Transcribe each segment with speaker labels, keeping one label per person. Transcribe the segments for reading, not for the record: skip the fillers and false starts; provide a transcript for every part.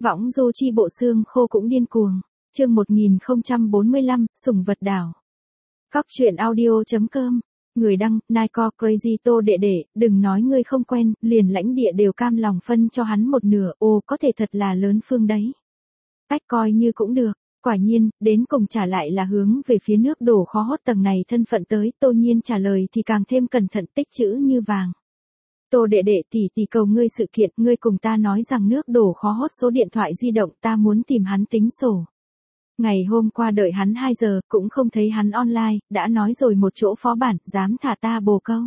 Speaker 1: Võng du chi bộ xương khô cũng điên cuồng. Chương 1045, sủng vật đảo. Cóc truyện audio.com. Người đăng, Nike Crazy Tô đệ đệ, đừng nói ngươi không quen, liền lãnh địa đều cam lòng phân cho hắn một nửa, có thể thật là lớn phương đấy. Cách coi như cũng được. Quả nhiên, đến cùng trả lại là hướng về phía nước đổ khó hốt tầng này thân phận tới, Tô Nhiên trả lời thì càng thêm cẩn thận, tích chữ như vàng. Tô đệ đệ tỷ cầu ngươi sự kiện, ngươi cùng ta nói rằng nước đổ khó hốt số điện thoại di động, ta muốn tìm hắn tính sổ. Ngày hôm qua đợi hắn 2 giờ, cũng không thấy hắn online, đã nói rồi một chỗ phó bản, dám thả ta bồ câu.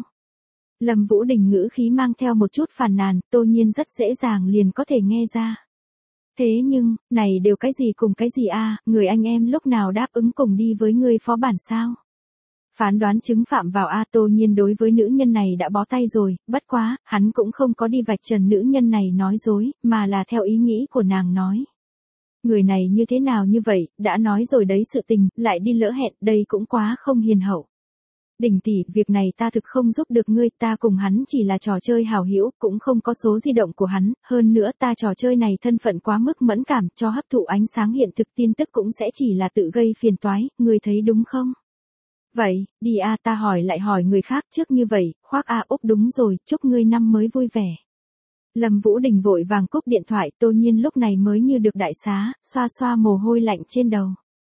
Speaker 1: Lâm Vũ Đình ngữ khí mang theo một chút phàn nàn, Tô Nhiên rất dễ dàng liền có thể nghe ra. Thế nhưng, này đều cái gì cùng cái gì a, người anh em lúc nào đáp ứng cùng đi với ngươi phó bản sao? Phán đoán chứng phạm vào a, Tô Nhiên đối với nữ nhân này đã bó tay rồi, bất quá, hắn cũng không có đi vạch trần nữ nhân này nói dối, mà là theo ý nghĩ của nàng nói. Người này như thế nào như vậy, đã nói rồi đấy sự tình, lại đi lỡ hẹn, đây cũng quá không hiền hậu. Đình tỷ, việc này ta thực không giúp được ngươi, ta cùng hắn chỉ là trò chơi hảo hữu, cũng không có số di động của hắn, hơn nữa ta trò chơi này thân phận quá mức mẫn cảm, cho hấp thụ ánh sáng hiện thực tin tức cũng sẽ chỉ là tự gây phiền toái, ngươi thấy đúng không? Vậy, đi a, ta hỏi lại hỏi người khác trước như vậy, khoác a úp đúng rồi, chúc ngươi năm mới vui vẻ. Lâm Vũ Đình vội vàng cúp điện thoại, Tô Nhiên lúc này mới như được đại xá, xoa xoa mồ hôi lạnh trên đầu.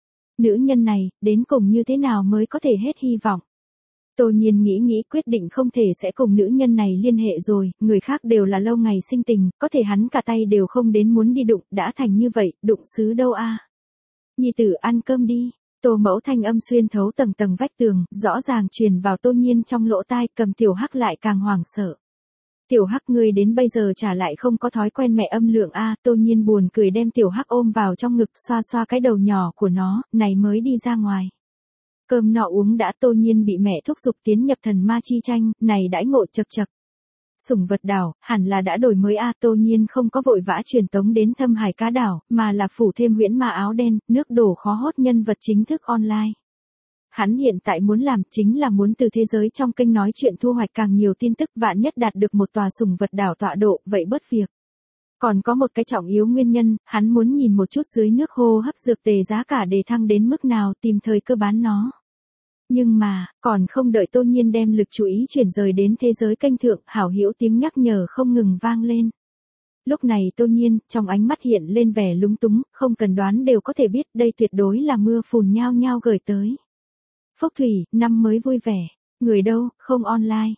Speaker 1: Nữ nhân này, đến cùng như thế nào mới có thể hết hy vọng. Tô Nhiên nghĩ quyết định không thể sẽ cùng nữ nhân này liên hệ rồi, người khác đều là lâu ngày sinh tình, có thể hắn cả tay đều không đến muốn đi đụng, đã thành như vậy, đụng xứ đâu a. Nhi tử ăn cơm đi. Tô Mẫu thanh âm xuyên thấu tầng tầng vách tường, rõ ràng truyền vào Tô Nhiên trong lỗ tai, cầm Tiểu Hắc lại càng hoảng sợ. Tiểu Hắc, ngươi đến bây giờ trả lại không có thói quen mẹ âm lượng a, Tô Nhiên buồn cười đem Tiểu Hắc ôm vào trong ngực, xoa xoa cái đầu nhỏ của nó, này mới đi ra ngoài. Cơm nọ uống đã, Tô Nhiên bị mẹ thúc giục tiến nhập thần ma chi tranh, này đãi ngộ chật chật. Sủng vật đảo, hẳn là đã đổi mới a, Tô Nhiên không có vội vã truyền tống đến Thâm Hải Cá Đảo, mà là phủ thêm huyễn ma áo đen, nước đổ khó hốt nhân vật chính thức online. Hắn hiện tại muốn làm chính là muốn từ thế giới trong kênh nói chuyện thu hoạch càng nhiều tin tức, vạn nhất đạt được một tòa sủng vật đảo tọa độ, vậy bớt việc. Còn có một cái trọng yếu nguyên nhân, hắn muốn nhìn một chút dưới nước hô hấp dược tề giá cả đề thăng đến mức nào, tìm thời cơ bán nó. Nhưng mà, còn không đợi Tô Nhiên đem lực chú ý chuyển rời đến thế giới kênh thượng, hảo hữu tiếng nhắc nhở không ngừng vang lên. Lúc này Tô Nhiên, trong ánh mắt hiện lên vẻ lúng túng, không cần đoán đều có thể biết đây tuyệt đối là mưa phùn nhao nhao gửi tới. Phúc Thủy, năm mới vui vẻ. Người đâu, không online.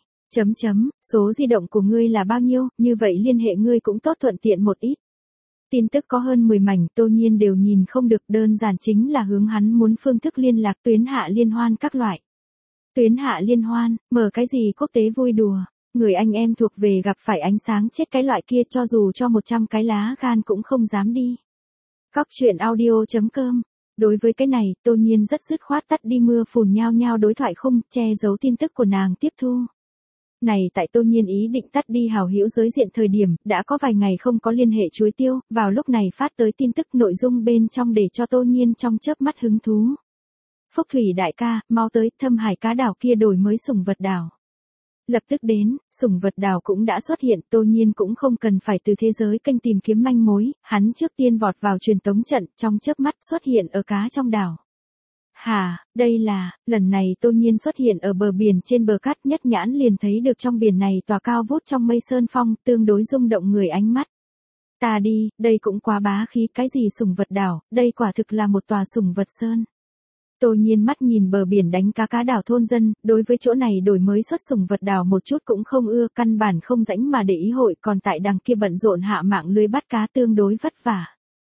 Speaker 1: Số di động của ngươi là bao nhiêu, như vậy liên hệ ngươi cũng tốt thuận tiện một ít. Tin tức có hơn 10 mảnh, Tô Nhiên đều nhìn không được, đơn giản chính là hướng hắn muốn phương thức liên lạc, tuyến hạ liên hoan các loại. Tuyến hạ liên hoan, mở cái gì quốc tế vui đùa, người anh em thuộc về gặp phải ánh sáng chết cái loại kia, cho dù cho 100 cái lá gan cũng không dám đi. Cóc truyện audio.com. Đối với cái này, Tô Nhiên rất dứt khoát tắt đi mưa phùn nhao nhao đối thoại khung, che giấu tin tức của nàng tiếp thu. Này tại Tô Nhiên ý định tắt đi hảo hữu giới diện thời điểm, đã có vài ngày không có liên hệ chuối tiêu, vào lúc này phát tới tin tức nội dung bên trong để cho Tô Nhiên trong chớp mắt hứng thú. Phúc Thủy đại ca, mau tới, Thâm Hải Cá Đảo kia đổi mới sủng vật đảo. Lập tức đến, sủng vật đảo cũng đã xuất hiện, Tô Nhiên cũng không cần phải từ thế giới kênh tìm kiếm manh mối, hắn trước tiên vọt vào truyền tống trận, trong chớp mắt xuất hiện ở cá trong đảo. Đây là, lần này Tô Nhiên xuất hiện ở bờ biển trên bờ cát, nhất nhãn liền thấy được trong biển này tòa cao vút trong mây sơn phong, tương đối rung động người ánh mắt. Ta đi, đây cũng quá bá khí, cái gì sủng vật đảo, đây quả thực là một tòa sủng vật sơn. Tô Nhiên mắt nhìn bờ biển đánh cá đảo thôn dân, đối với chỗ này đổi mới xuất sủng vật đảo một chút cũng không ưa, căn bản không rảnh mà để ý hội, còn tại đằng kia bận rộn hạ mạng lưới bắt cá tương đối vất vả.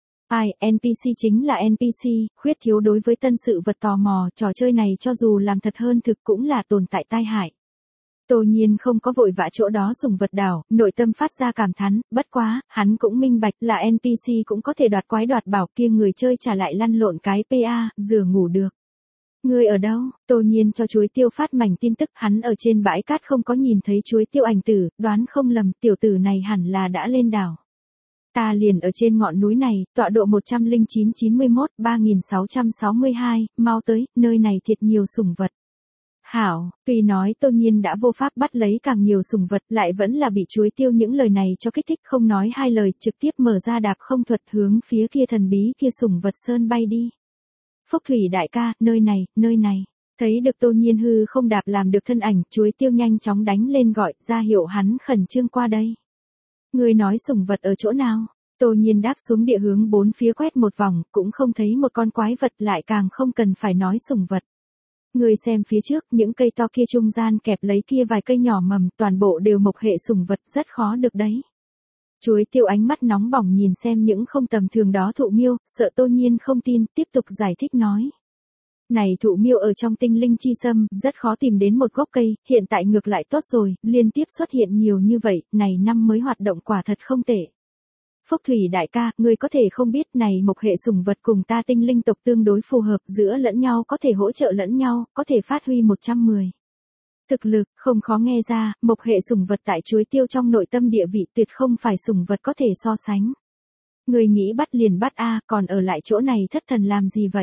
Speaker 1: NPC chính là NPC, khuyết thiếu đối với tân sự vật tò mò, trò chơi này cho dù làm thật hơn thực cũng là tồn tại tai hại. Tô Nhiên không có vội vã chỗ đó sủng vật đảo, nội tâm phát ra cảm thán, bất quá, hắn cũng minh bạch là NPC cũng có thể đoạt quái đoạt bảo, kia người chơi trả lại lăn lộn cái PA, rửa ngủ được. Ngươi ở đâu? Tô Nhiên cho chuối tiêu phát mảnh tin tức, hắn ở trên bãi cát không có nhìn thấy chuối tiêu ảnh tử, đoán không lầm, tiểu tử này hẳn là đã lên đảo. Ta liền ở trên ngọn núi này, tọa độ 109-91, 3662, mau tới, nơi này thiệt nhiều sủng vật. Hảo, tuy nói Tô Nhiên đã vô pháp bắt lấy càng nhiều sủng vật lại vẫn là bị chuối tiêu những lời này cho kích thích không nói hai lời trực tiếp mở ra đạp không thuật hướng phía kia thần bí kia sủng vật sơn bay đi. Phúc thủy đại ca, nơi này. Thấy được Tô Nhiên hư không đạp làm được thân ảnh, chuối tiêu nhanh chóng đánh lên gọi ra hiệu hắn khẩn trương qua đây. Người nói sủng vật ở chỗ nào? Tô Nhiên đáp xuống địa hướng bốn phía quét một vòng, cũng không thấy một con quái vật lại càng không cần phải nói sủng vật. Người xem phía trước, những cây to kia trung gian kẹp lấy kia vài cây nhỏ mầm, toàn bộ đều mộc hệ sủng vật rất khó được đấy. Chuối tiêu ánh mắt nóng bỏng nhìn xem những không tầm thường đó thụ miêu, sợ Tô Nhiên không tin, tiếp tục giải thích nói. Này thụ miêu ở trong tinh linh chi sâm, rất khó tìm đến một gốc cây, hiện tại ngược lại tốt rồi, liên tiếp xuất hiện nhiều như vậy, này năm mới hoạt động quả thật không tệ. Phúc thủy đại ca, ngươi có thể không biết này mộc hệ sủng vật cùng ta tinh linh tộc tương đối phù hợp giữa lẫn nhau có thể hỗ trợ lẫn nhau, có thể phát huy 110. Thực lực, không khó nghe ra, mộc hệ sủng vật tại chuối tiêu trong nội tâm địa vị tuyệt không phải sủng vật có thể so sánh. Người nghĩ bắt liền bắt a, còn ở lại chỗ này thất thần làm gì vậy?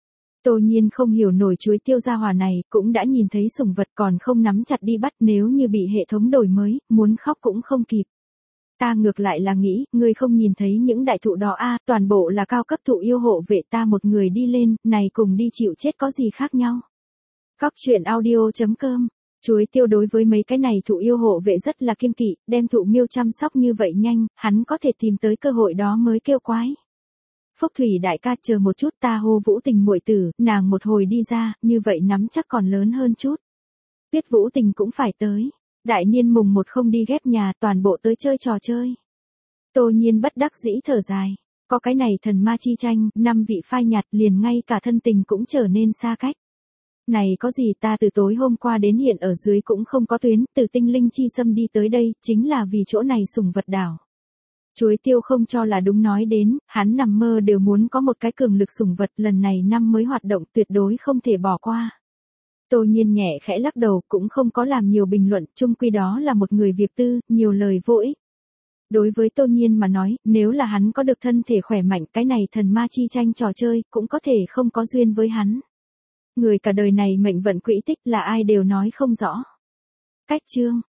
Speaker 1: Tô Nhiên không hiểu nổi chuối tiêu gia hỏa này, cũng đã nhìn thấy sủng vật còn không nắm chặt đi bắt, nếu như bị hệ thống đổi mới, muốn khóc cũng không kịp. Ta ngược lại là nghĩ, ngươi không nhìn thấy những đại thụ đó a, toàn bộ là cao cấp thụ yêu hộ vệ, ta một người đi lên, này cùng đi chịu chết có gì khác nhau. Cóc truyện audio.com. Chuối tiêu đối với mấy cái này thụ yêu hộ vệ rất là kiêng kỵ, đem thụ miêu chăm sóc như vậy nhanh, hắn có thể tìm tới cơ hội đó mới kêu quái. Phúc thủy đại ca chờ một chút, ta hô Vũ Tình muội tử, nàng một hồi đi ra, như vậy nắm chắc còn lớn hơn chút. Biết Vũ Tình cũng phải tới. Đại niên mùng 1 không đi ghép nhà, toàn bộ tới chơi trò chơi. Tô Nhiên bất đắc dĩ thở dài. Có cái này thần ma chi tranh, 5 vị phai nhạt liền ngay cả thân tình cũng trở nên xa cách. Này có gì, ta từ tối hôm qua đến hiện ở dưới cũng không có tuyến, từ tinh linh chi xâm đi tới đây, chính là vì chỗ này sủng vật đảo. Chuối tiêu không cho là đúng nói đến, hắn nằm mơ đều muốn có một cái cường lực sủng vật, lần này năm mới hoạt động tuyệt đối không thể bỏ qua. Tô Nhiên nhẹ khẽ lắc đầu, cũng không có làm nhiều bình luận, chung quy đó là một người việc tư, nhiều lời vô ích. Đối với Tô Nhiên mà nói, nếu là hắn có được thân thể khỏe mạnh, cái này thần ma chi tranh trò chơi, cũng có thể không có duyên với hắn. Người cả đời này mệnh vận quỹ tích là ai đều nói không rõ. Cách chương